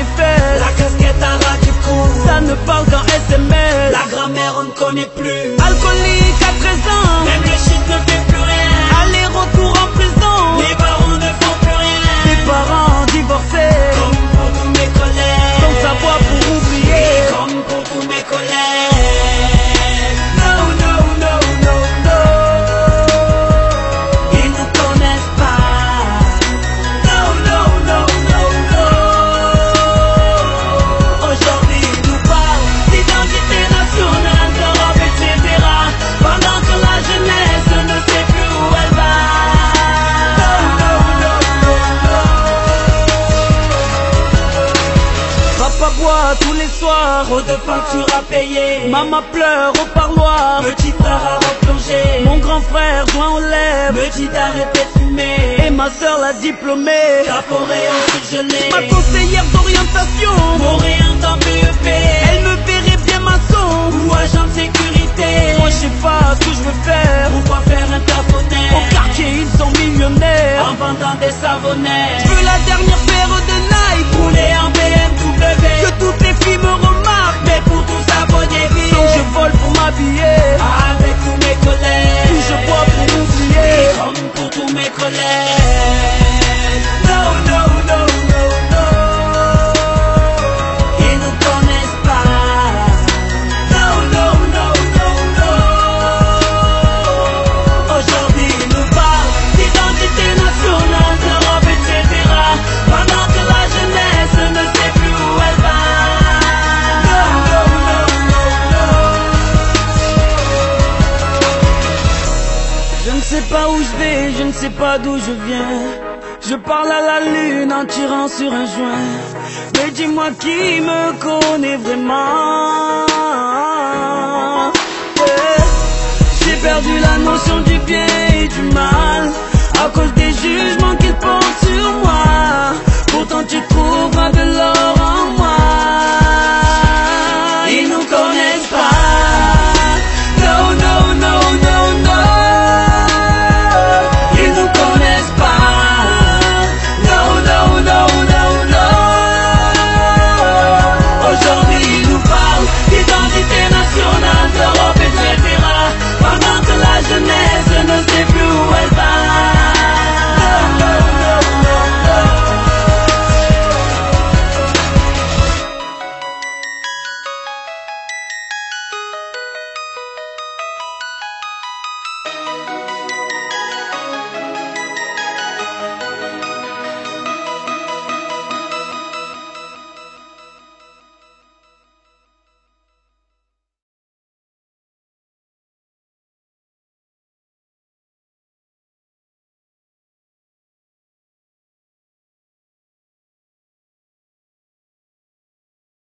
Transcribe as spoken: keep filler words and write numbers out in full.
fesses. La casquette à ras du cou, ça ne parle qu'en S M S. la grammaire on ne connaît plus. Alcoolique à treize ans, Même le shit ne fait plus rien. aller-retour en prison. Les parents ne font plus rien. Tes parents divorcés, Comme pour tous mes collègues, sans savoir pour oublier. comme pour tous mes collègues. No, no, no, no, no. Ils nous connaissent pas. No, no, no, no, no. Aujourd'hui ils nous parlent d'identité nationale, d'Europe, et cetera. Pendant que la jeunesse ne sait plus où elle va. No, no, no, no, no. Papa boit tous les soirs, Trop de factures à payer. maman pleure au parloir. Petit frère a replongé. Mon grand frère joint aux lèvres, Me dit d'arrêter de fumer. et ma soeur la diplômée. La forêt en surgelé. Ma conseillère d'orientation, M'oriente en B E P. elle me verrait bien maçon. Ou agent de sécurité. Moi je sais pas ce que je veux faire. Pourquoi faire un Au taponnet quartier ils sont millionnaires. en vendant des savonnets? Je veux la dernière paire de Nike, Rouler en B M W. que toutes les filles me remarquent. Mais pour tout ça, faut des Donc billets. je vole pour m'habiller, Avec tous mes collègues. puis je bois pour oublier. Comme pour tous mes collègues. No, no, no, no, no. Ils nous connaissent pas. No, no, no, no, no. Aujourd'hui ils nous parlent d'identité nationale, d'Europe, et cetera. Pendant que la jeunesse ne sait plus où elle va. No, no, no, no, no. Je ne sais pas où je vais, je ne sais pas d'où je viens. Je parle à la lune en tirant sur un joint. Mais dis-moi qui me connaît vraiment. Yeah. J'ai perdu la notion du bien et du mal à cause des jugements qu'ils portent sur moi.